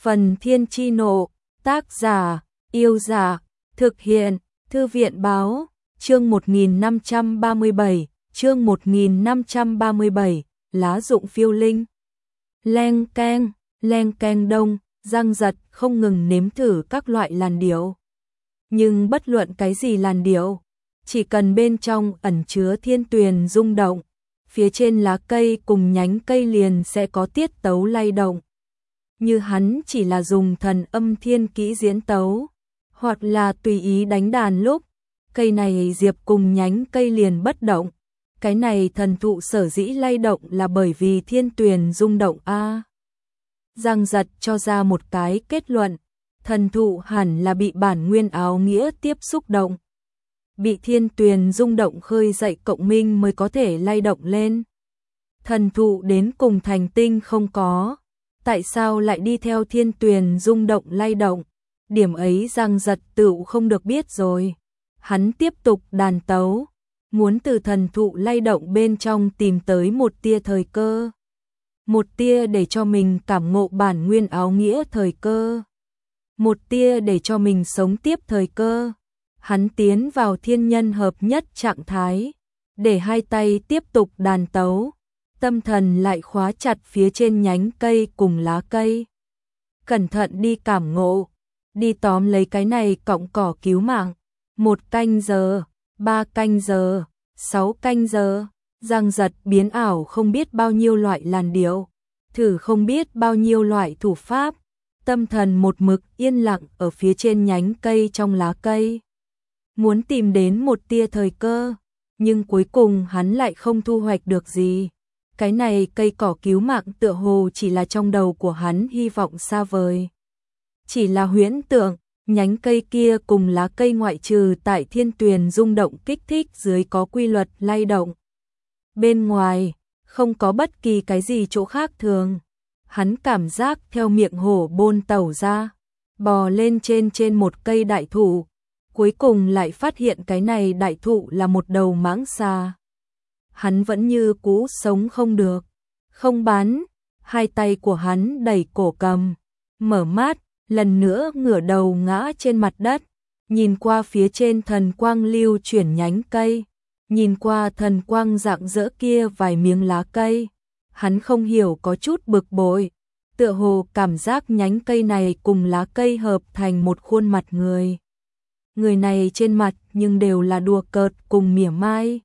Phần Thiên Chi Nộ, tác giả, Yêu Giả, thực hiện, Thư viện Báo, chương 1537, chương 1537, lá dụng phiêu linh. Leng keng đông, Giang Giật không ngừng nếm thử các loại làn điệu. Nhưng bất luận cái gì làn điệu, chỉ cần bên trong ẩn chứa thiên tuyền rung động, phía trên lá cây cùng nhánh cây liền sẽ có tiết tấu lay động. Như hắn chỉ là dùng thần âm thiên kỹ diễn tấu, hoặc là tùy ý đánh đàn lúc, cây này diệp cùng nhánh cây liền bất động. Cái này thần thụ sở dĩ lay động là bởi vì thiên tuyền rung động a. Giang Giật cho ra một cái kết luận, thần thụ hẳn là bị bản nguyên áo nghĩa tiếp xúc động. Bị thiên tuyền rung động khơi dậy cộng minh mới có thể lay động lên. Thần thụ đến cùng thành tinh không có, tại sao lại đi theo thiên tuyền rung động lay động? Điểm ấy Giang Giật tựu không được biết rồi. Hắn tiếp tục đàn tấu, muốn từ thần thụ lay động bên trong tìm tới một tia thời cơ. Một tia để cho mình cảm ngộ bản nguyên áo nghĩa thời cơ. Một tia để cho mình sống tiếp thời cơ. Hắn tiến vào thiên nhân hợp nhất trạng thái, để hai tay tiếp tục đàn tấu, tâm thần lại khóa chặt phía trên nhánh cây cùng lá cây. Cẩn thận đi cảm ngộ, đi tóm lấy cái này cọng cỏ cứu mạng. 1 canh giờ, 3 canh giờ, 6 canh giờ, Giang Giật biến ảo không biết bao nhiêu loại làn điệu, thử không biết bao nhiêu loại thủ pháp, tâm thần một mực yên lặng ở phía trên nhánh cây trong lá cây. Muốn tìm đến một tia thời cơ, nhưng cuối cùng hắn lại không thu hoạch được gì. Cái này cây cỏ cứu mạng tựa hồ chỉ là trong đầu của hắn hy vọng xa vời. Chỉ là huyễn tượng, nhánh cây kia cùng lá cây ngoại trừ tại thiên tuyền rung động kích thích dưới có quy luật lay động. Bên ngoài, không có bất kỳ cái gì chỗ khác thường. Hắn cảm giác theo miệng hổ bôn tẩu ra, bò lên trên một cây đại thụ. Cuối cùng lại phát hiện cái này đại thụ là một đầu mãng xà. Hắn vẫn như cũ sống không được, không bán, hai tay của hắn đẩy cổ cầm, mở mắt, lần nữa ngửa đầu ngã trên mặt đất, nhìn qua phía trên thần quang lưu chuyển nhánh cây, nhìn qua thần quang rạng rỡ kia vài miếng lá cây, hắn không hiểu có chút bực bội, tựa hồ cảm giác nhánh cây này cùng lá cây hợp thành một khuôn mặt người. Người này trên mặt nhưng đều là đùa cợt cùng mỉa mai.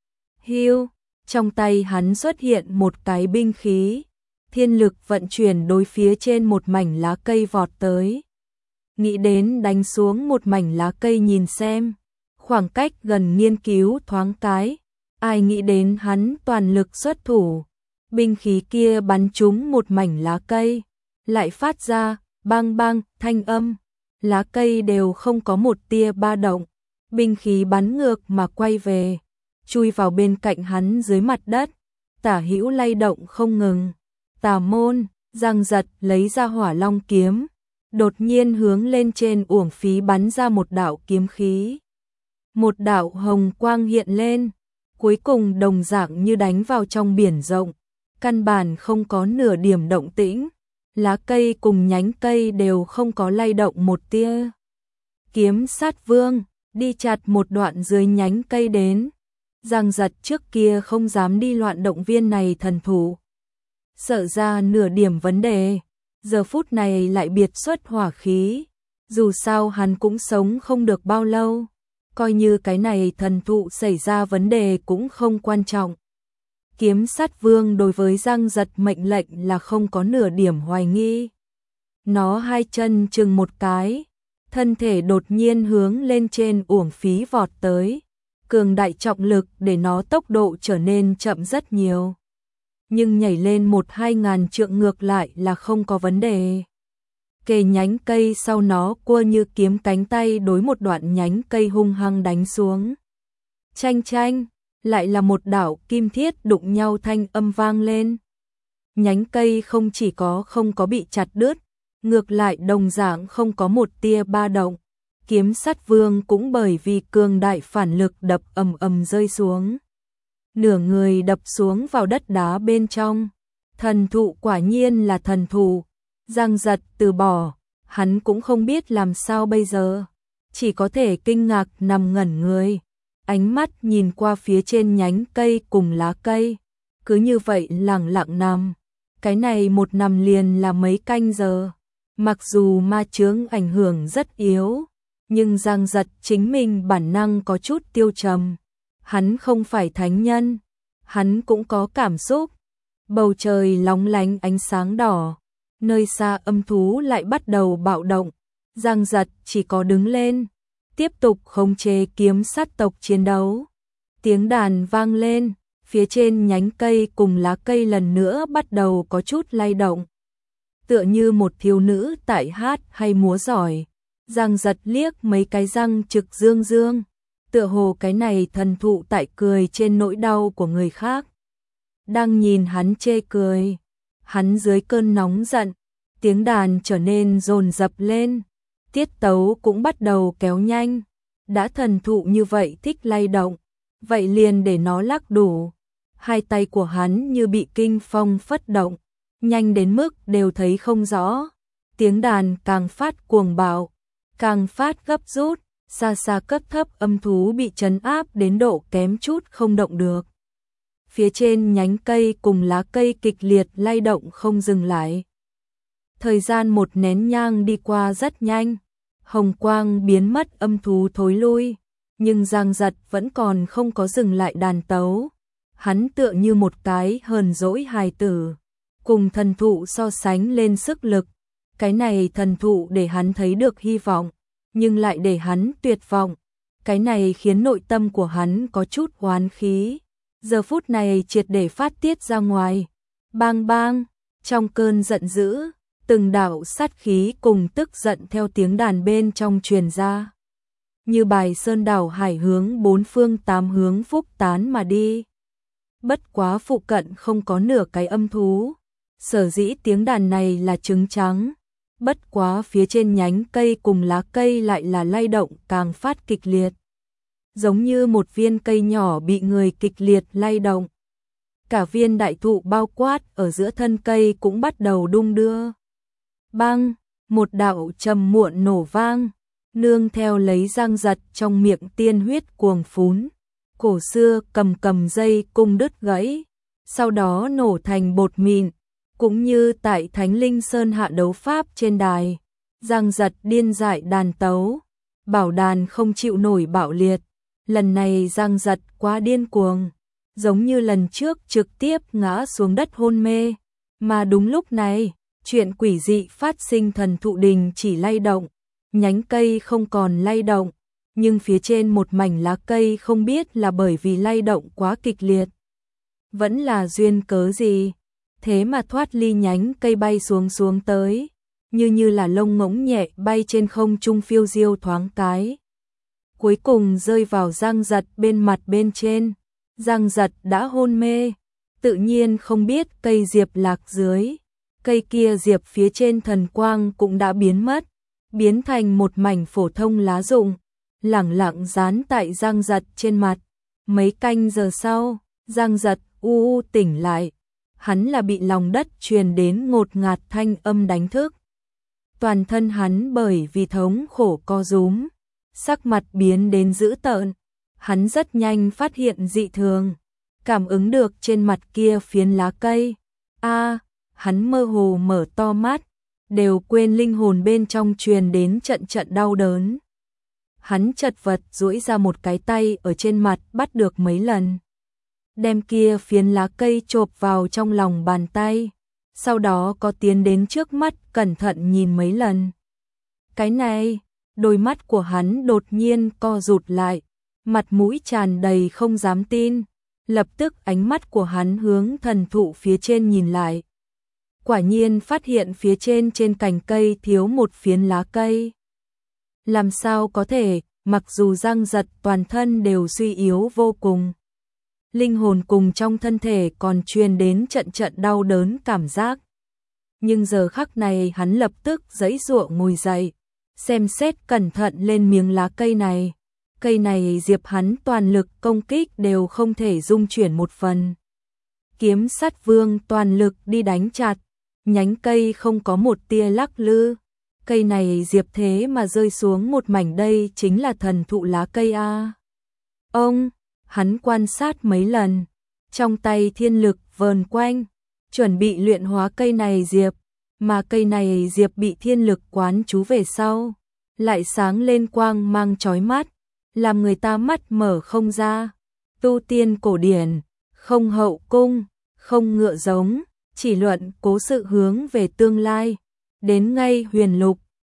Hiu, trong tay hắn xuất hiện một cái binh khí, thiên lực vận chuyển đối phía trên một mảnh lá cây vọt tới. Nghĩ đến đánh xuống một mảnh lá cây nhìn xem, khoảng cách gần nghiên cứu thoáng cái, ai nghĩ đến hắn toàn lực xuất thủ, binh khí kia bắn trúng một mảnh lá cây, lại phát ra bang bang thanh âm. Lá cây đều không có một tia ba động, binh khí bắn ngược mà quay về, chui vào bên cạnh hắn dưới mặt đất, tả hữu lay động không ngừng. Tà môn, Giang Giật lấy ra Hỏa Long kiếm, đột nhiên hướng lên trên uổng phí bắn ra một đạo kiếm khí. Một đạo hồng quang hiện lên, cuối cùng đồng dạng như đánh vào trong biển rộng, căn bản không có nửa điểm động tĩnh. Lá cây cùng nhánh cây đều không có lay động một tia. Kiếm sát vương, đi chặt một đoạn dưới nhánh cây đến. Giang Giật trước kia không dám đi loạn động viên này thần thủ. Sợ ra nửa điểm vấn đề, giờ phút này lại biệt xuất hỏa khí. Dù sao hắn cũng sống không được bao lâu, coi như cái này thần thụ xảy ra vấn đề cũng không quan trọng. Kiếm sát vương đối với Giang Giật mệnh lệnh là không có nửa điểm hoài nghi. Nó hai chân chừng một cái, thân thể đột nhiên hướng lên trên uổng phí vọt tới. Cường đại trọng lực để nó tốc độ trở nên chậm rất nhiều. Nhưng nhảy lên 1-2 ngàn trượng ngược lại là không có vấn đề. Kề nhánh cây sau nó cua như kiếm cánh tay đối một đoạn nhánh cây hung hăng đánh xuống. Chanh chanh. Lại là một đạo kim thiết đụng nhau thanh âm vang lên. Nhánh cây không chỉ không có bị chặt đứt, ngược lại đồng dạng không có một tia ba động. Kiếm sát vương cũng bởi vì cường đại phản lực đập ầm ầm rơi xuống. Nửa người đập xuống vào đất đá bên trong. Thần thụ quả nhiên là thần thụ, Giang Giật từ bỏ, hắn cũng không biết làm sao bây giờ, chỉ có thể kinh ngạc nằm ngẩn người, ánh mắt nhìn qua phía trên nhánh cây cùng lá cây, cứ như vậy lẳng lặng nằm, cái này một nằm liền là mấy canh giờ, mặc dù ma chướng ảnh hưởng rất yếu, nhưng Giang Giật chính mình bản năng có chút tiêu trầm, hắn không phải thánh nhân, hắn cũng có cảm xúc, bầu trời lóng lánh ánh sáng đỏ, nơi xa âm thú lại bắt đầu bạo động, Giang Giật chỉ có đứng lên, tiếp tục khống chế kiếm sát tộc chiến đấu. Tiếng đàn vang lên, phía trên nhánh cây cùng lá cây lần nữa bắt đầu có chút lay động. Tựa như một thiếu nữ tại hát hay múa giỏi, Giang Giật liếc mấy cái răng trực dương dương, tựa hồ cái này thần thụ tại cười trên nỗi đau của người khác. Đang nhìn hắn chê cười, hắn dưới cơn nóng giận, tiếng đàn trở nên dồn dập lên, tiết tấu cũng bắt đầu kéo nhanh, đã thần thụ như vậy thích lay động, vậy liền để nó lắc đủ. Hai tay của hắn như bị kinh phong phất động, nhanh đến mức đều thấy không rõ, tiếng đàn càng phát cuồng bạo, càng phát gấp rút, xa xa cấp thấp âm thú bị trấn áp đến độ kém chút không động được. Phía trên nhánh cây cùng lá cây kịch liệt lay động không dừng lại. Thời gian một nén nhang đi qua rất nhanh, hồng quang biến mất, âm thú thối lui, nhưng Giang Giật vẫn còn không có dừng lại đàn tấu. Hắn tựa như một cái hờn dỗi hài tử, cùng thần thụ so sánh lên sức lực, cái này thần thụ để hắn thấy được hy vọng, nhưng lại để hắn tuyệt vọng, cái này khiến nội tâm của hắn có chút oán khí, giờ phút này triệt để phát tiết ra ngoài. Bang bang, trong cơn giận dữ, từng đạo sát khí cùng tức giận theo tiếng đàn bên trong truyền ra, như bài sơn đảo hải hướng bốn phương tám hướng phúc tán mà đi. Bất quá phụ cận không có nửa cái âm thú, sở dĩ tiếng đàn này là trứng trắng, bất quá phía trên nhánh cây cùng lá cây lại là lay động càng phát kịch liệt, giống như một viên cây nhỏ bị người kịch liệt lay động. Cả viên đại thụ bao quát ở giữa thân cây cũng bắt đầu đung đưa. Bang, một đạo trầm muộn nổ vang, nương theo lấy Giang Giật trong miệng tiên huyết cuồng phún. Cổ xưa cầm dây cung đứt gãy, sau đó nổ thành bột mịn, cũng như tại Thánh Linh Sơn hạ đấu pháp trên đài. Giang Giật điên dại đàn tấu, bảo đàn không chịu nổi bạo liệt. Lần này Giang Giật quá điên cuồng, giống như lần trước trực tiếp ngã xuống đất hôn mê. Mà đúng lúc này, chuyện quỷ dị phát sinh, thần thụ đình chỉ lay động, nhánh cây không còn lay động. Nhưng phía trên một mảnh lá cây không biết là bởi vì lay động quá kịch liệt, vẫn là duyên cớ gì, thế mà thoát ly nhánh cây bay xuống tới, như là lông ngỗng nhẹ bay trên không trung phiêu diêu thoáng cái. Cuối cùng rơi vào Giang Giật bên mặt bên trên, Giang Giật đã hôn mê, tự nhiên không biết cây diệp lạc dưới, cây kia diệp phía trên thần quang cũng đã biến mất, biến thành một mảnh phổ thông lá rụng, lẳng lặng dán tại Giang Giật trên mặt. Mấy canh giờ sau, Giang Giật tỉnh lại, hắn là bị lòng đất truyền đến ngột ngạt thanh âm đánh thức. Toàn thân hắn bởi vì thống khổ co rúm, sắc mặt biến đến dữ tợn, hắn rất nhanh phát hiện dị thường, cảm ứng được trên mặt kia phiến lá cây. Hắn mơ hồ mở to mắt, đều quên linh hồn bên trong truyền đến trận trận đau đớn. Hắn chật vật duỗi ra một cái tay ở trên mặt bắt được mấy lần, đem kia phiến lá cây chộp vào trong lòng bàn tay, sau đó có tiến đến trước mắt cẩn thận nhìn mấy lần. Cái này, đôi mắt của hắn đột nhiên co rụt lại, mặt mũi tràn đầy không dám tin, lập tức ánh mắt của hắn hướng thần thụ phía trên nhìn lại. Quả nhiên phát hiện phía trên cành cây thiếu một phiến lá cây. Làm sao có thể, mặc dù Giang Giật toàn thân đều suy yếu vô cùng, linh hồn cùng trong thân thể còn truyền đến trận trận đau đớn cảm giác. Nhưng giờ khắc này hắn lập tức giãy giụa ngồi dậy, xem xét cẩn thận lên miếng lá cây này. Cây này diệp hắn toàn lực công kích đều không thể dung chuyển một phần. Kiếm sát vương toàn lực đi đánh chặt, nhánh cây không có một tia lắc lư. Cây này diệp thế mà rơi xuống một mảnh, đây chính là thần thụ lá cây a. Hắn quan sát mấy lần, trong tay thiên lực vờn quanh, chuẩn bị luyện hóa cây này diệp, mà cây này diệp bị thiên lực quán chú về sau, lại sáng lên quang mang chói mắt, làm người ta mắt mở không ra. Tu tiên cổ điển, không hậu cung, không ngựa giống, chỉ luận cố sự hướng về tương lai, đến ngay huyền lục,